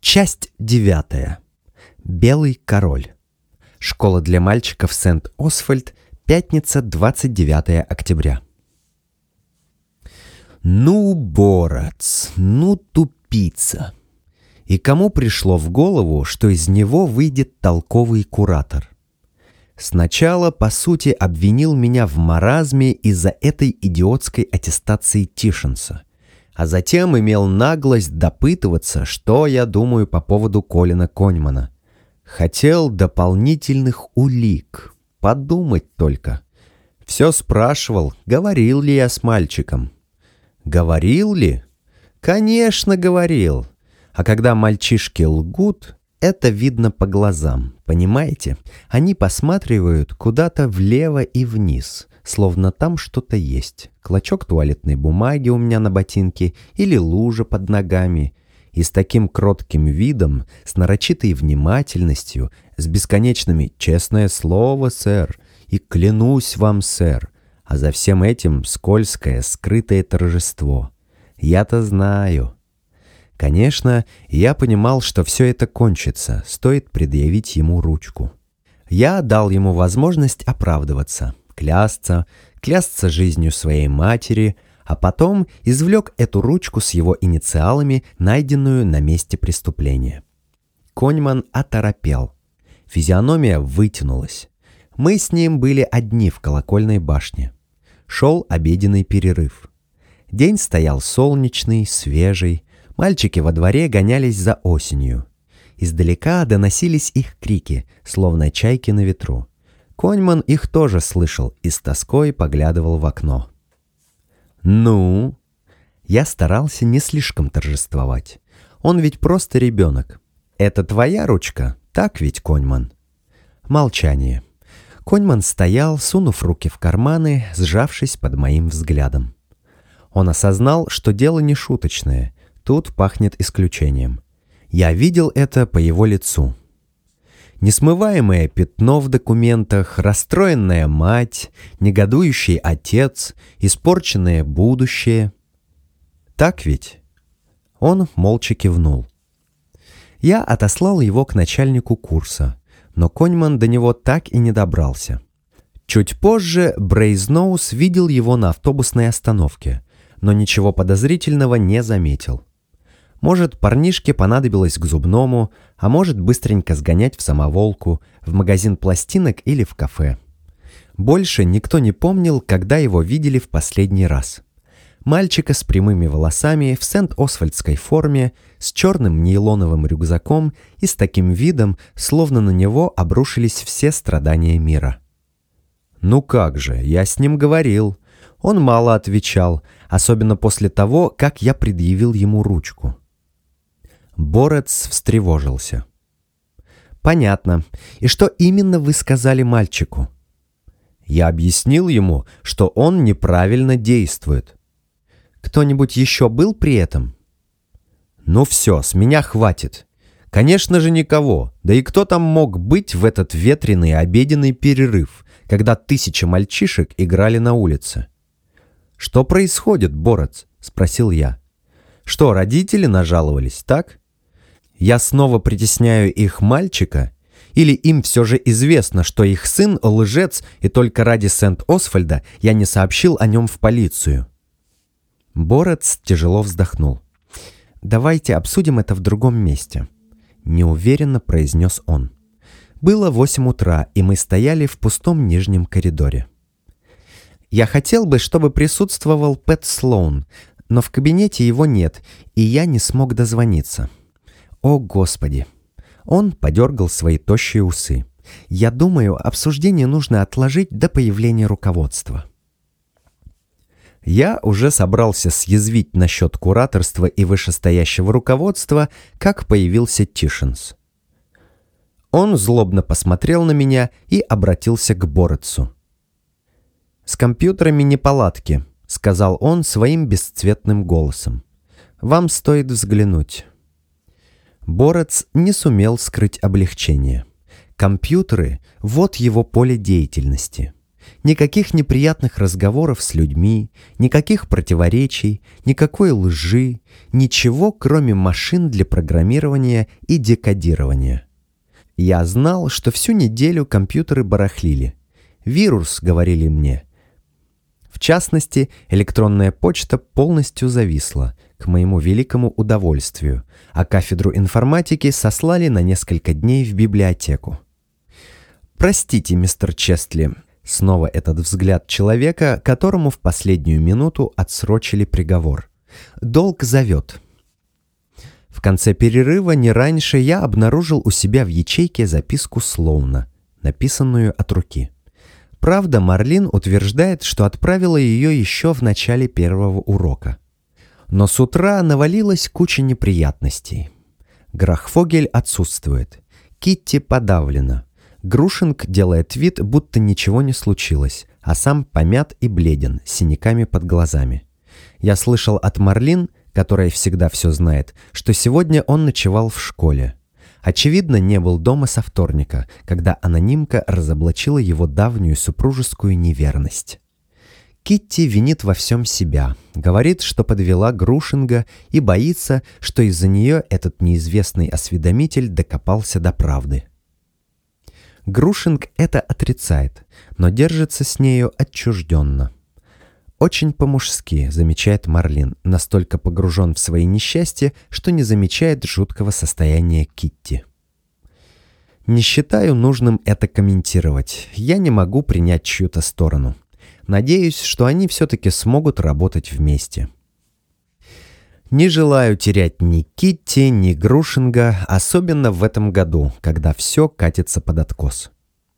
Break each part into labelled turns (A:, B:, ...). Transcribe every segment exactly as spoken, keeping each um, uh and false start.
A: Часть девятая. Белый король. Школа для мальчиков Сент-Освальд. Пятница, двадцать девятое октября. Ну, Борац, ну, тупица. И кому пришло в голову, что из него выйдет толковый куратор? Сначала, по сути, обвинил меня в маразме из-за этой идиотской аттестации Тишенса, а затем имел наглость допытываться, что я думаю по поводу Колина Коньмана. Хотел дополнительных улик. Подумать только. Все спрашивал, говорил ли я с мальчиком. Говорил ли? Конечно, говорил. А когда мальчишки лгут, это видно по глазам, понимаете? Они посматривают куда-то влево и вниз, словно там что-то есть. Клочок туалетной бумаги у меня на ботинке или лужа под ногами. И с таким кротким видом, с нарочитой внимательностью, с бесконечными «честное слово, сэр» и «клянусь вам, сэр», а за всем этим скользкое, скрытое торжество. Я-то знаю. Конечно, я понимал, что все это кончится, стоит предъявить ему ручку. Я дал ему возможность оправдываться, клясться, клясться жизнью своей матери, а потом извлек эту ручку с его инициалами, найденную на месте преступления. Коньман оторопел. Физиономия вытянулась. Мы с ним были одни в колокольной башне. Шел обеденный перерыв. День стоял солнечный, свежий. Мальчики во дворе гонялись за осенью. Издалека доносились их крики, словно чайки на ветру. Коньман их тоже слышал и с тоской поглядывал в окно. «Ну?» Я старался не слишком торжествовать. Он ведь просто ребенок. «Это твоя ручка? Так ведь, Коньман?» Молчание. Коньман стоял, сунув руки в карманы, сжавшись под моим взглядом. Он осознал, что дело не шуточное. Тут пахнет исключением. Я видел это по его лицу. Несмываемое пятно в документах, расстроенная мать, негодующий отец, испорченное будущее. Так ведь? Он молча кивнул. Я отослал его к начальнику курса, но Коньман до него так и не добрался. Чуть позже Брейзноус видел его на автобусной остановке, но ничего подозрительного не заметил. Может, парнишке понадобилось к зубному, а может, быстренько сгонять в самоволку, в магазин пластинок или в кафе. Больше никто не помнил, когда его видели в последний раз. Мальчика с прямыми волосами, в Сент-Освальдской форме, с черным нейлоновым рюкзаком и с таким видом, словно на него обрушились все страдания мира. «Ну как же, я с ним говорил». Он мало отвечал, особенно после того, как я предъявил ему ручку. Борац встревожился. «Понятно. И что именно вы сказали мальчику?» Я объяснил ему, что он неправильно действует. «Кто-нибудь еще был при этом?» «Ну все, с меня хватит. Конечно же никого. Да и кто там мог быть в этот ветреный обеденный перерыв, когда тысячи мальчишек играли на улице?» «Что происходит, Борац?» — спросил я. «Что, родители нажаловались, так? Я снова притесняю их мальчика? Или им все же известно, что их сын лжец, и только ради Сент-Освальда я не сообщил о нем в полицию?» Борац тяжело вздохнул. «Давайте обсудим это в другом месте», — неуверенно произнес он. Было восемь утра, и мы стояли в пустом нижнем коридоре. «Я хотел бы, чтобы присутствовал Пэт Слоун, но в кабинете его нет, и я не смог дозвониться. О, Господи!» Он подергал свои тощие усы. «Я думаю, обсуждение нужно отложить до появления руководства». Я уже собрался съязвить насчет кураторства и вышестоящего руководства, как появился Тишенс. Он злобно посмотрел на меня и обратился к Борацу. «С компьютерами неполадки», — сказал он своим бесцветным голосом. «Вам стоит взглянуть». Борац не сумел скрыть облегчение. Компьютеры — вот его поле деятельности. Никаких неприятных разговоров с людьми, никаких противоречий, никакой лжи, ничего, кроме машин для программирования и декодирования. Я знал, что всю неделю компьютеры барахлили. Вирус, говорили мне. В частности, электронная почта полностью зависла, к моему великому удовольствию, а кафедру информатики сослали на несколько дней в библиотеку. «Простите, мистер Честли», снова этот взгляд человека, которому в последнюю минуту отсрочили приговор. «Долг зовет». В конце перерыва не раньше я обнаружил у себя в ячейке записку Слоуна, написанную от руки. Правда, Марлин утверждает, что отправила ее еще в начале первого урока. Но с утра навалилась куча неприятностей. Грахфогель отсутствует. Китти подавлена. Грушинг делает вид, будто ничего не случилось, а сам помят и бледен, с синяками под глазами. Я слышал от Марлин, которая всегда все знает, что сегодня он ночевал в школе. Очевидно, не был дома со вторника, когда анонимка разоблачила его давнюю супружескую неверность. Китти винит во всем себя, говорит, что подвела Грушинга и боится, что из-за нее этот неизвестный осведомитель докопался до правды. Грушинг это отрицает, но держится с нею отчужденно. «Очень по-мужски», — замечает Марлин, настолько погружен в свои несчастья, что не замечает жуткого состояния Китти. Не считаю нужным это комментировать. Я не могу принять чью-то сторону. Надеюсь, что они все-таки смогут работать вместе. Не желаю терять ни Китти, ни Грушинга, особенно в этом году, когда все катится под откос.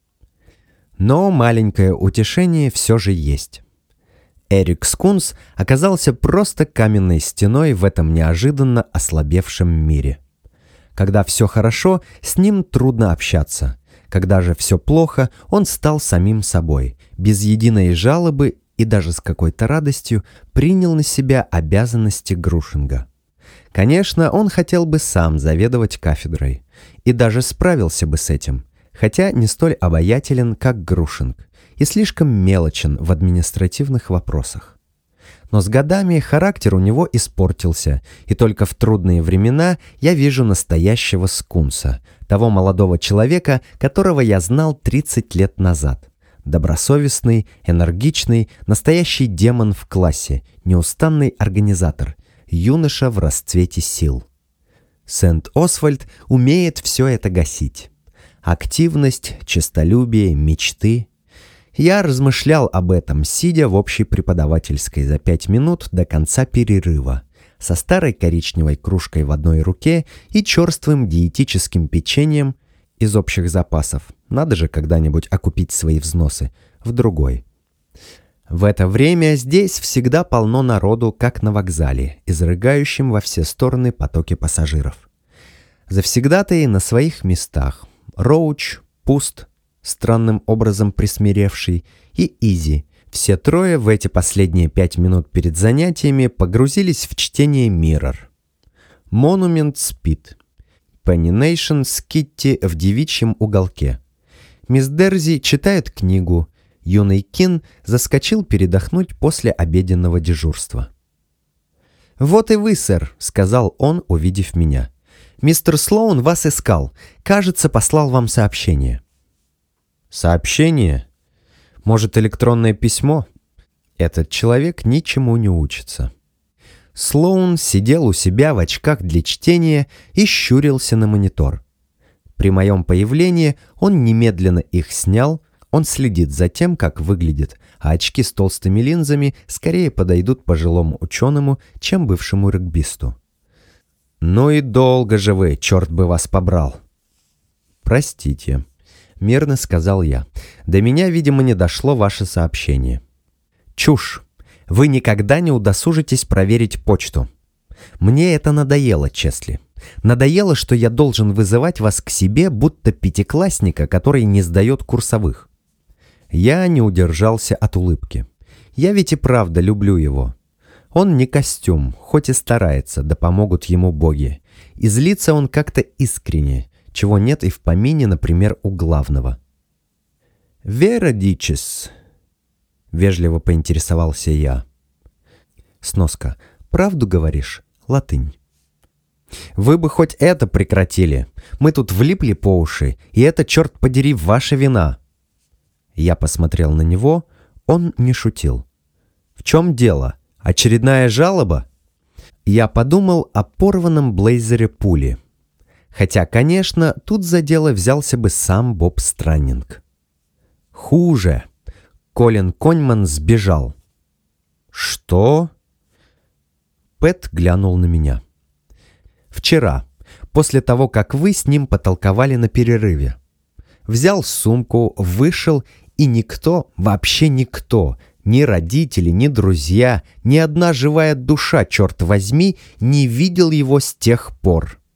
A: Но маленькое утешение все же есть. Эрик Скунс оказался просто каменной стеной в этом неожиданно ослабевшем мире. Когда все хорошо, с ним трудно общаться. Когда же все плохо, он стал самим собой, без единой жалобы и даже с какой-то радостью принял на себя обязанности Грушинга. Конечно, он хотел бы сам заведовать кафедрой, и даже справился бы с этим, хотя не столь обаятелен, как Грушинг, и слишком мелочен в административных вопросах. Но с годами характер у него испортился, и только в трудные времена я вижу настоящего Скунса, того молодого человека, которого я знал тридцать лет назад. Добросовестный, энергичный, настоящий демон в классе, неустанный организатор, юноша в расцвете сил. Сент-Освальд умеет все это гасить. Активность, честолюбие, мечты. Я размышлял об этом, сидя в общей преподавательской за пять минут до конца перерыва, со старой коричневой кружкой в одной руке и черствым диетическим печеньем из общих запасов, надо же когда-нибудь окупить свои взносы, в другой. В это время здесь всегда полно народу, как на вокзале, изрыгающим во все стороны потоки пассажиров. Завсегдатаи на своих местах. Роуч, Пуст, странным образом присмиревший, и Изи. Все трое в эти последние пять минут перед занятиями погрузились в чтение Mirror. Монумент спит. Пенни Нейшн с Китти в девичьем уголке. Мисс Дерзи читает книгу. Юный Кин заскочил передохнуть после обеденного дежурства. «Вот и вы, сэр», — сказал он, увидев меня. «Мистер Слоун вас искал. Кажется, послал вам сообщение». «Сообщение? Может, электронное письмо?» Этот человек ничему не учится. Слоун сидел у себя в очках для чтения и щурился на монитор. При моем появлении он немедленно их снял. Он следит за тем, как выглядит, а очки с толстыми линзами скорее подойдут пожилому ученому, чем бывшему регбисту. «Ну и долго же вы, черт бы вас побрал!» «Простите», — мирно сказал я. «До меня, видимо, не дошло ваше сообщение». «Чушь! Вы никогда не удосужитесь проверить почту. Мне это надоело, Чесли. Надоело, что я должен вызывать вас к себе, будто пятиклассника, который не сдает курсовых». Я не удержался от улыбки. Я ведь и правда люблю его. Он не костюм, хоть и старается, да помогут ему боги. И злится он как-то искренне, чего нет и в помине, например, у главного. «Вера дичес», — вежливо поинтересовался я. Сноска. «Правду говоришь?» Латынь. «Вы бы хоть это прекратили. Мы тут влипли по уши, и это, черт подери, ваша вина». Я посмотрел на него, он не шутил. «В чем дело? Очередная жалоба?» Я подумал о порванном блейзере пули. Хотя, конечно, тут за дело взялся бы сам Боб Страннинг. Хуже. Колин Коньман сбежал. «Что?» Пэт глянул на меня. «Вчера, после того, как вы с ним потолковали на перерыве. Взял сумку, вышел, и никто, вообще никто, ни родители, ни друзья, ни одна живая душа, черт возьми, не видел его с тех пор.